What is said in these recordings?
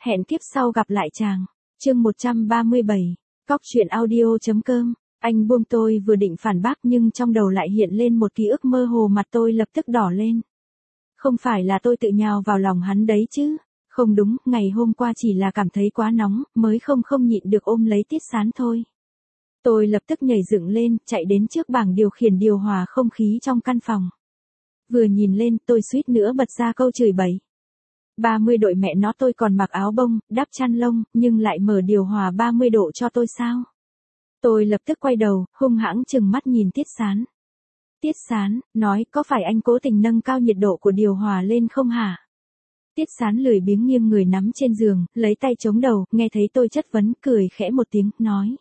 Hẹn kiếp sau gặp lại chàng. Chương 137. Cóc truyện audio.com. Anh buông tôi vừa định phản bác nhưng trong đầu lại hiện lên một ký ức mơ hồ, mặt tôi lập tức đỏ lên. Không phải là tôi tự nhào vào lòng hắn đấy chứ? Không đúng, ngày hôm qua chỉ là cảm thấy quá nóng, mới không nhịn được ôm lấy Tiết Sán thôi. Tôi lập tức nhảy dựng lên, chạy đến trước bảng điều khiển điều hòa không khí trong căn phòng. Vừa nhìn lên, tôi suýt nữa bật ra câu chửi bậy. 30 độ mẹ nó, tôi còn mặc áo bông, đắp chăn lông, nhưng lại mở điều hòa 30 độ cho tôi sao? Tôi lập tức quay đầu, hung hãng trừng mắt nhìn Tiết Sán. Tiết Sán, nói, có phải anh cố tình nâng cao nhiệt độ của điều hòa lên không hả? Tiết Sán lười biếng nghiêng người nắm trên giường, lấy tay chống đầu, nghe thấy tôi chất vấn, cười khẽ một tiếng, nói.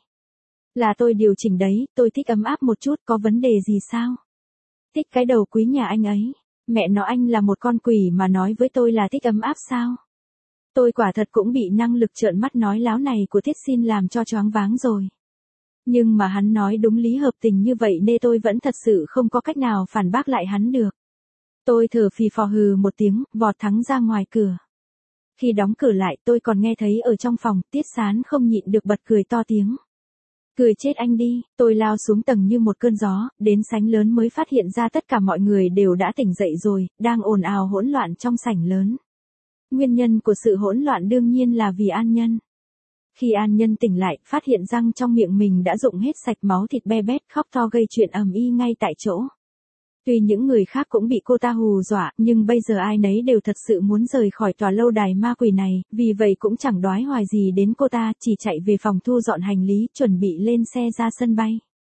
Là tôi điều chỉnh đấy, tôi thích ấm áp một chút, có vấn đề gì sao? Thích cái đầu quý nhà anh ấy. Mẹ nó, anh là một con quỷ mà nói với tôi là thích ấm áp sao? Tôi quả thật cũng bị năng lực trợn mắt nói láo này của Tiết Xin làm cho choáng váng rồi. Nhưng mà hắn nói đúng lý hợp tình như vậy nên tôi vẫn thật sự không có cách nào phản bác lại hắn được. Tôi thở phì phò hừ một tiếng, vọt thẳng ra ngoài cửa. Khi đóng cửa lại, tôi còn nghe thấy ở trong phòng, Tiết Sán không nhịn được bật cười to tiếng. Cười chết anh đi, tôi lao xuống tầng như một cơn gió, đến sảnh lớn mới phát hiện ra tất cả mọi người đều đã tỉnh dậy rồi, đang ồn ào hỗn loạn trong sảnh lớn. Nguyên nhân của sự hỗn loạn đương nhiên là vì An Nhân. Khi An Nhân tỉnh lại, phát hiện răng trong miệng mình đã rụng hết sạch máu thịt be bét, khóc to gây chuyện ầm ĩ ngay tại chỗ. Tuy những người khác cũng bị cô ta hù dọa, nhưng bây giờ ai nấy đều thật sự muốn rời khỏi tòa lâu đài ma quỷ này, vì vậy cũng chẳng đoái hoài gì đến cô ta, chỉ chạy về phòng thu dọn hành lý, chuẩn bị lên xe ra sân bay.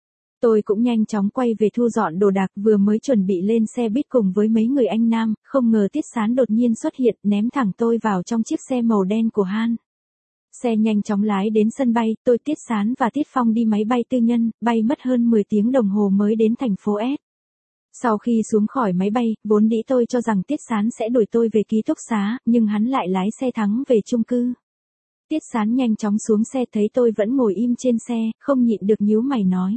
Tôi cũng nhanh chóng quay về thu dọn đồ đạc, vừa mới chuẩn bị lên xe buýt cùng với mấy người anh nam, không ngờ Tiết Sán đột nhiên xuất hiện, ném thẳng tôi vào trong chiếc xe màu đen của Han. Xe nhanh chóng lái đến sân bay, tôi, Tiết Sán và Tiết Phong đi máy bay tư nhân, bay mất hơn 10 tiếng đồng hồ mới đến thành phố S. Sau khi xuống khỏi máy bay, vốn dĩ tôi cho rằng Tiết Sán sẽ đuổi tôi về ký túc xá, nhưng hắn lại lái xe thẳng về chung cư. Tiết Sán nhanh chóng xuống xe, thấy tôi vẫn ngồi im trên xe, không nhịn được nhíu mày nói.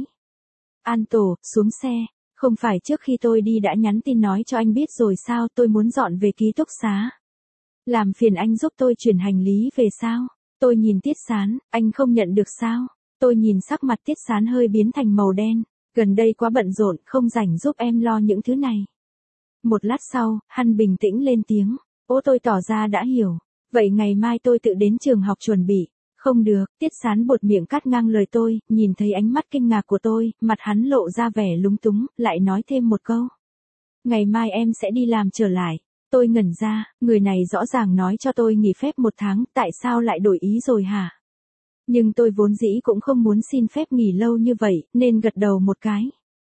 An Tổ, xuống xe, không phải trước khi tôi đi đã nhắn tin nói cho anh biết rồi sao, tôi muốn dọn về ký túc xá. Làm phiền anh giúp tôi chuyển hành lý về sao? Tôi nhìn Tiết Sán, anh không nhận được sao? Tôi nhìn sắc mặt Tiết Sán hơi biến thành màu đen. Gần đây quá bận rộn, không rảnh giúp em lo những thứ này. Một lát sau, hắn bình tĩnh lên tiếng. Ô, tôi tỏ ra đã hiểu. Vậy ngày mai tôi tự đến trường học chuẩn bị. Không được, Tiết Sán buột miệng cắt ngang lời tôi, nhìn thấy ánh mắt kinh ngạc của tôi, mặt hắn lộ ra vẻ lúng túng, lại nói thêm một câu. Ngày mai em sẽ đi làm trở lại. Tôi ngẩn ra, người này rõ ràng nói cho tôi nghỉ phép 1 tháng, tại sao lại đổi ý rồi hả? Nhưng tôi vốn dĩ cũng không muốn xin phép nghỉ lâu như vậy, nên gật đầu một cái.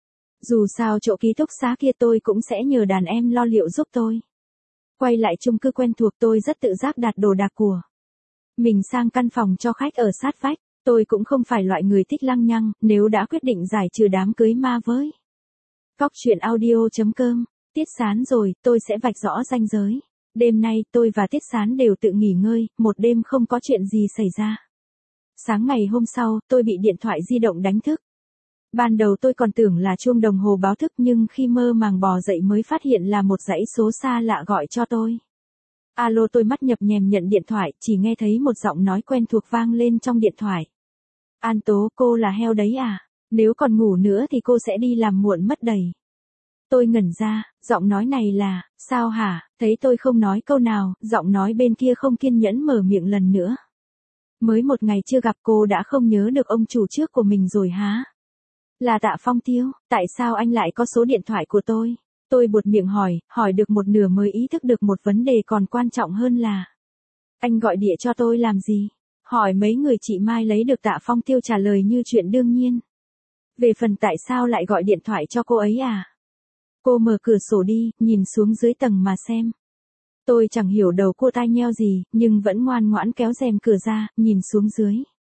Dù sao chỗ ký túc xá kia tôi cũng sẽ nhờ đàn em lo liệu giúp tôi. Quay lại chung cư quen thuộc, tôi rất tự giác đặt đồ đạc của mình sang căn phòng cho khách ở sát vách. Tôi cũng không phải loại người thích lăng nhăng, nếu đã quyết định giải trừ đám cưới ma với Cóc truyện audio.com. Tiết Sán rồi, tôi sẽ vạch rõ ranh giới. Đêm nay, tôi và Tiết Sán đều tự nghỉ ngơi, một đêm không có chuyện gì xảy ra. Sáng ngày hôm sau, tôi bị điện thoại di động đánh thức. Ban đầu tôi còn tưởng là chuông đồng hồ báo thức, nhưng khi mơ màng bò dậy mới phát hiện là một dãy số xa lạ gọi cho tôi. Alo, tôi mắt nhập nhèm nhận điện thoại, chỉ nghe thấy một giọng nói quen thuộc vang lên trong điện thoại. An Tố, cô là heo đấy à? Nếu còn ngủ nữa thì cô sẽ đi làm muộn mất đầy. Tôi ngẩn ra, giọng nói này là, sao hả? Thấy tôi không nói câu nào, giọng nói bên kia không kiên nhẫn mở miệng lần nữa. Mới một ngày chưa gặp cô đã không nhớ được ông chủ trước của mình rồi hả? Là Tạ Phong Tiêu, tại sao anh lại có số điện thoại của tôi? Tôi buột miệng hỏi được một nửa mới ý thức được một vấn đề còn quan trọng hơn là. Anh gọi điện cho tôi làm gì? Hỏi mấy người chị Mai lấy được Tạ Phong Tiêu trả lời như chuyện đương nhiên. Về phần tại sao lại gọi điện thoại cho cô ấy à? Cô mở cửa sổ đi, nhìn xuống dưới tầng mà xem. Tôi chẳng hiểu đầu cô tai nheo gì, nhưng vẫn ngoan ngoãn kéo rèm cửa ra, nhìn xuống dưới.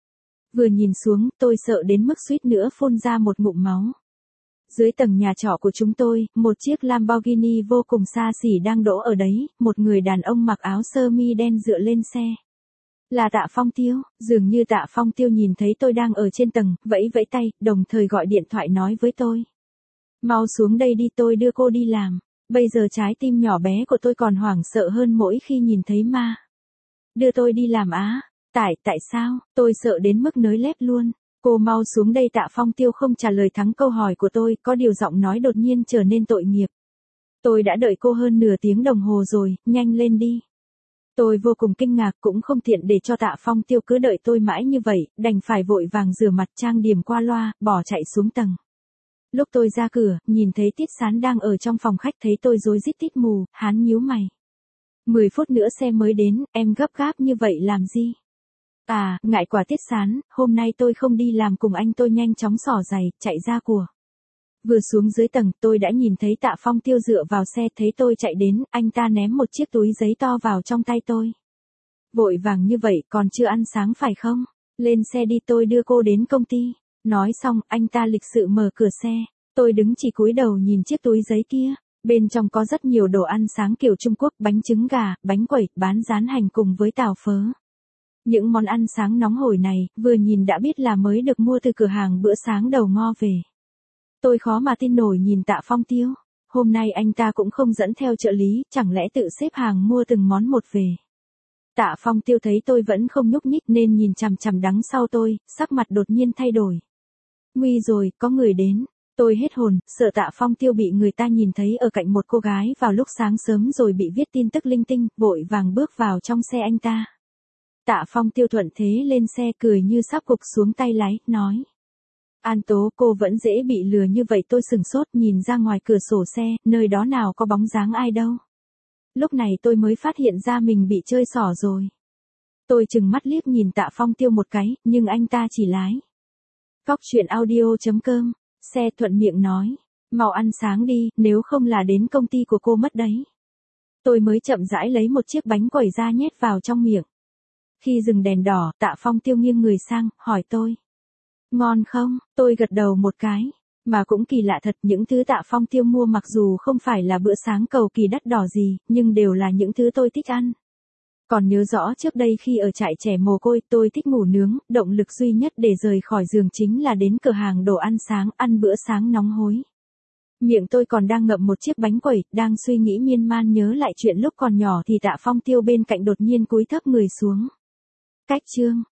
Vừa nhìn xuống, tôi sợ đến mức suýt nữa phun ra một ngụm máu. Dưới tầng nhà trọ của chúng tôi, một chiếc Lamborghini vô cùng xa xỉ đang đỗ ở đấy, một người đàn ông mặc áo sơ mi đen dựa lên xe. Là Tạ Phong Tiêu, dường như Tạ Phong Tiêu nhìn thấy tôi đang ở trên tầng, vẫy vẫy tay, đồng thời gọi điện thoại nói với tôi. Mau xuống đây đi, tôi đưa cô đi làm. Bây giờ trái tim nhỏ bé của tôi còn hoảng sợ hơn mỗi khi nhìn thấy ma. Đưa tôi đi làm á? Tại sao? Tôi sợ đến mức nới lép luôn. Cô mau xuống đây. Tạ Phong Tiêu không trả lời thẳng câu hỏi của tôi, có điều giọng nói đột nhiên trở nên tội nghiệp. Tôi đã đợi cô hơn nửa tiếng đồng hồ rồi, nhanh lên đi. Tôi vô cùng kinh ngạc, cũng không tiện để cho Tạ Phong Tiêu cứ đợi tôi mãi như vậy, đành phải vội vàng rửa mặt trang điểm qua loa, bỏ chạy xuống tầng. Lúc tôi ra cửa, nhìn thấy Tiết Sán đang ở trong phòng khách, thấy tôi rối rít tít mù, hắn nhíu mày. 10 phút nữa xe mới đến, em gấp gáp như vậy làm gì? À, ngại quá Tiết Sán, hôm nay tôi không đi làm cùng anh. Tôi nhanh chóng xỏ giày, chạy ra của. Vừa xuống dưới tầng, tôi đã nhìn thấy Tạ Phong Tiêu dựa vào xe, thấy tôi chạy đến, anh ta ném một chiếc túi giấy to vào trong tay tôi. Vội vàng như vậy, còn chưa ăn sáng phải không? Lên xe đi, tôi đưa cô đến công ty. Nói xong, anh ta lịch sự mở cửa xe. Tôi đứng chỉ cúi đầu nhìn chiếc túi giấy kia. Bên trong có rất nhiều đồ ăn sáng kiểu Trung Quốc, bánh trứng gà, bánh quẩy, bán rán hành cùng với tàu phớ. Những món ăn sáng nóng hổi này, vừa nhìn đã biết là mới được mua từ cửa hàng bữa sáng đầu ngõ về. Tôi khó mà tin nổi nhìn Tạ Phong Tiêu. Hôm nay anh ta cũng không dẫn theo trợ lý, chẳng lẽ tự xếp hàng mua từng món một về. Tạ Phong Tiêu thấy tôi vẫn không nhúc nhích nên nhìn chằm chằm đằng sau tôi, sắc mặt đột nhiên thay đổi. Nguy rồi, có người đến. Tôi hết hồn, sợ Tạ Phong Tiêu bị người ta nhìn thấy ở cạnh một cô gái vào lúc sáng sớm rồi bị viết tin tức linh tinh, vội vàng bước vào trong xe anh ta. Tạ Phong Tiêu thuận thế lên xe, cười như sắp gục xuống tay lái, nói. An Tố, cô vẫn dễ bị lừa như vậy. Tôi sửng sốt nhìn ra ngoài cửa sổ xe, nơi đó nào có bóng dáng ai đâu. Lúc này tôi mới phát hiện ra mình bị chơi xỏ rồi. Tôi trừng mắt liếc nhìn Tạ Phong Tiêu một cái, nhưng anh ta chỉ lái. Cóc truyện audio.com, xe thuận miệng nói. Mau ăn sáng đi, nếu không là đến công ty của cô mất đấy. Tôi mới chậm rãi lấy một chiếc bánh quẩy ra nhét vào trong miệng. Khi dừng đèn đỏ, Tạ Phong Tiêu nghiêng người sang, hỏi tôi. Ngon không? Tôi gật đầu một cái. Mà cũng kỳ lạ thật, những thứ Tạ Phong Tiêu mua mặc dù không phải là bữa sáng cầu kỳ đắt đỏ gì, nhưng đều là những thứ tôi thích ăn. Còn nhớ rõ trước đây khi ở trại trẻ mồ côi, tôi thích ngủ nướng, động lực duy nhất để rời khỏi giường chính là đến cửa hàng đồ ăn sáng, ăn bữa sáng nóng hối. Miệng tôi còn đang ngậm một chiếc bánh quẩy, đang suy nghĩ miên man nhớ lại chuyện lúc còn nhỏ thì Tạ Phong Tiêu bên cạnh đột nhiên cúi thấp người xuống. Cách chương